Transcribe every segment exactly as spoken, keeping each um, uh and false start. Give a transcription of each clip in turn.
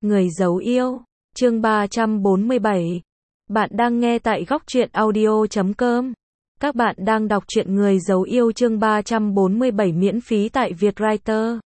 Người dấu yêu, chương ba trăm bốn mươi bảy. Bạn đang nghe tại góc truyện audio chấm com. Các bạn đang đọc truyện Người dấu yêu chương ba trăm bốn mươi bảy miễn phí tại Vietwriter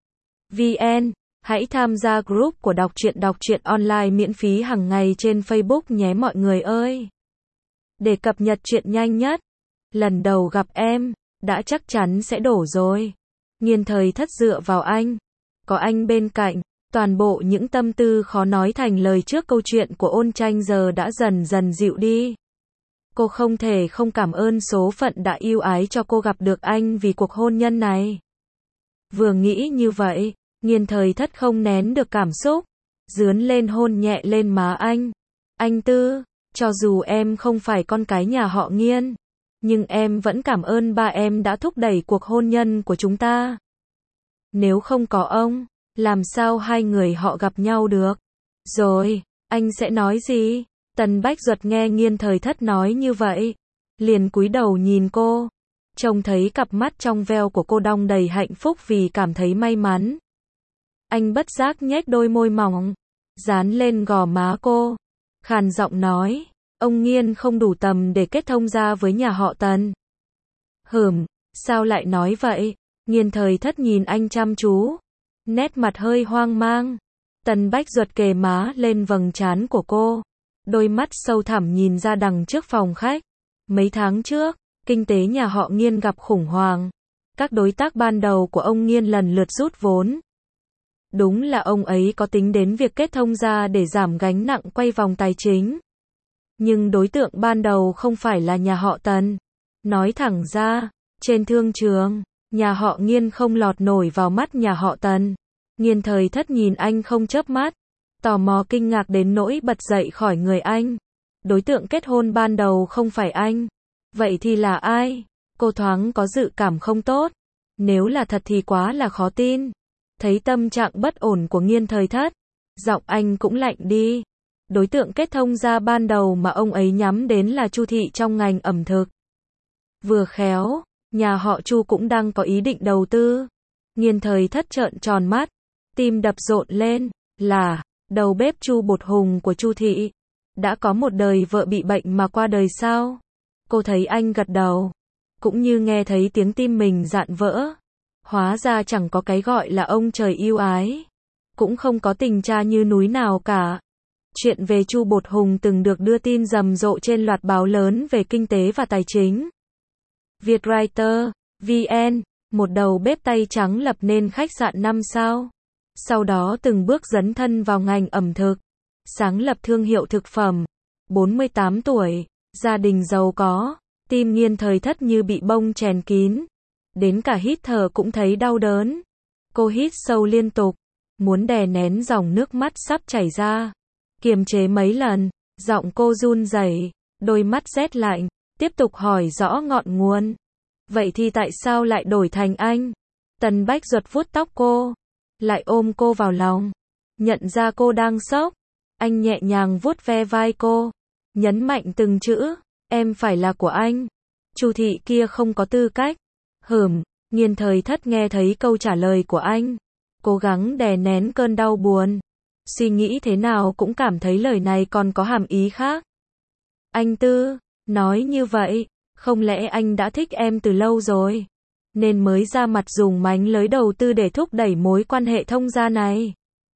vê en. Hãy tham gia group của đọc truyện đọc truyện online miễn phí hàng ngày trên Facebook nhé mọi người ơi. Để cập nhật truyện nhanh nhất. Lần đầu gặp em, đã chắc chắn sẽ đổ rồi. Nghiên thời thất dựa vào anh. Có anh bên cạnh. Toàn bộ những tâm tư khó nói thành lời trước câu chuyện của Ôn Tranh giờ đã dần dần dịu đi. Cô không thể không cảm ơn số phận đã yêu ái cho cô gặp được anh vì cuộc hôn nhân này. Vừa nghĩ như vậy, Nghiên thời thất không nén được cảm xúc, dướn lên hôn nhẹ lên má anh. Anh Tư, cho dù em không phải con cái nhà họ Nghiên, nhưng em vẫn cảm ơn ba em đã thúc đẩy cuộc hôn nhân của chúng ta. Nếu không có ông, làm sao hai người họ gặp nhau được? Rồi, anh sẽ nói gì? Tần Bách Duật nghe Nghiên thời thất nói như vậy, liền cúi đầu nhìn cô, trông thấy cặp mắt trong veo của cô đong đầy hạnh phúc vì cảm thấy may mắn. Anh bất giác nhếch đôi môi mỏng, dán lên gò má cô, khàn giọng nói, ông Nghiên không đủ tầm để kết thông gia với nhà họ Tần. Hửm, sao lại nói vậy? Nghiên thời thất nhìn anh chăm chú, nét mặt hơi hoang mang. Tần Bách Duật kề má lên vầng trán của cô, đôi mắt sâu thẳm nhìn ra đằng trước phòng khách. Mấy tháng trước, kinh tế nhà họ Nghiên gặp khủng hoảng. Các đối tác ban đầu của ông Nghiên lần lượt rút vốn. Đúng là ông ấy có tính đến việc kết thông gia để giảm gánh nặng quay vòng tài chính. Nhưng đối tượng ban đầu không phải là nhà họ Tần. Nói thẳng ra, trên thương trường, nhà họ Nghiên không lọt nổi vào mắt nhà họ Tần. Nghiên thời thất nhìn anh không chớp mắt, tò mò kinh ngạc đến nỗi bật dậy khỏi người anh. Đối tượng kết hôn ban đầu không phải anh. Vậy thì là ai? Cô thoáng có dự cảm không tốt. Nếu là thật thì quá là khó tin. Thấy tâm trạng bất ổn của Nghiên thời thất, giọng anh cũng lạnh đi. Đối tượng kết thông gia ban đầu mà ông ấy nhắm đến là Chu thị trong ngành ẩm thực. Vừa khéo, nhà họ Chu cũng đang có ý định đầu tư. Nghiên thời thất trợn tròn mắt, tim đập rộn lên, là đầu bếp Chu Bột Hùng của Chu thị. Đã có một đời vợ bị bệnh mà qua đời sao? Cô thấy anh gật đầu, cũng như nghe thấy tiếng tim mình dạn vỡ. Hóa ra chẳng có cái gọi là ông trời yêu ái, cũng không có tình cha như núi nào cả. Chuyện về Chu Bột Hùng từng được đưa tin rầm rộ trên loạt báo lớn về kinh tế và tài chính. Vietwriter vê en, một đầu bếp tay trắng lập nên khách sạn năm sao. Sau đó từng bước dấn thân vào ngành ẩm thực, sáng lập thương hiệu thực phẩm. bốn mươi tám tuổi, gia đình giàu có, tim Nghiên thời thất như bị bông chèn kín. Đến cả hít thở cũng thấy đau đớn. Cô hít sâu liên tục, muốn đè nén dòng nước mắt sắp chảy ra. Kiềm chế mấy lần, giọng cô run rẩy, đôi mắt rét lạnh, tiếp tục hỏi rõ ngọn nguồn. Vậy thì tại sao lại đổi thành anh? Tần Bách Duật vuốt tóc cô, lại ôm cô vào lòng. Nhận ra cô đang sốc, anh nhẹ nhàng vuốt ve vai cô, nhấn mạnh từng chữ, em phải là của anh. Chu thị kia không có tư cách. Hửm, Nghiên thời thất nghe thấy câu trả lời của anh, cố gắng đè nén cơn đau buồn. Suy nghĩ thế nào cũng cảm thấy lời này còn có hàm ý khác. Anh Tư, nói như vậy, không lẽ anh đã thích em từ lâu rồi, nên mới ra mặt dùng mánh lới đầu tư để thúc đẩy mối quan hệ thông gia này?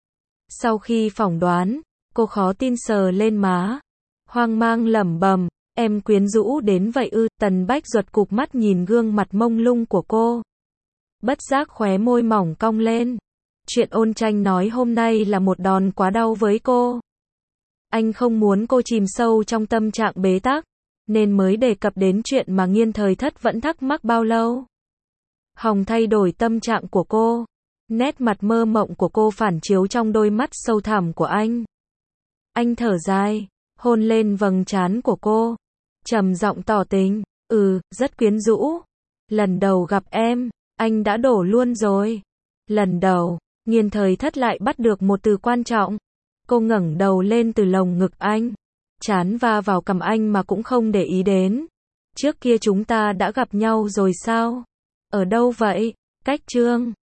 Sau khi phỏng đoán, cô khó tin sờ lên má, hoang mang lẩm bẩm, em quyến rũ đến vậy ư? Tần Bách Duật cụp mắt nhìn gương mặt mông lung của cô, bất giác khóe môi mỏng cong lên. Chuyện Ôn Tranh nói hôm nay là một đòn quá đau với cô. Anh không muốn cô chìm sâu trong tâm trạng bế tắc, nên mới đề cập đến chuyện mà Nghiên thời thất vẫn thắc mắc bao lâu. Hòng thay đổi tâm trạng của cô, nét mặt mơ mộng của cô phản chiếu trong đôi mắt sâu thẳm của anh. Anh thở dài, hôn lên vầng trán của cô, trầm giọng tỏ tình, ừ, rất quyến rũ. Lần đầu gặp em, anh đã đổ luôn rồi. Lần đầu, Nghiên thời thất lại bắt được một từ quan trọng. Cô ngẩng đầu lên từ lồng ngực anh, trán va vào cằm anh mà cũng không để ý đến. Trước kia chúng ta đã gặp nhau rồi sao? Ở đâu vậy? Cách Trương.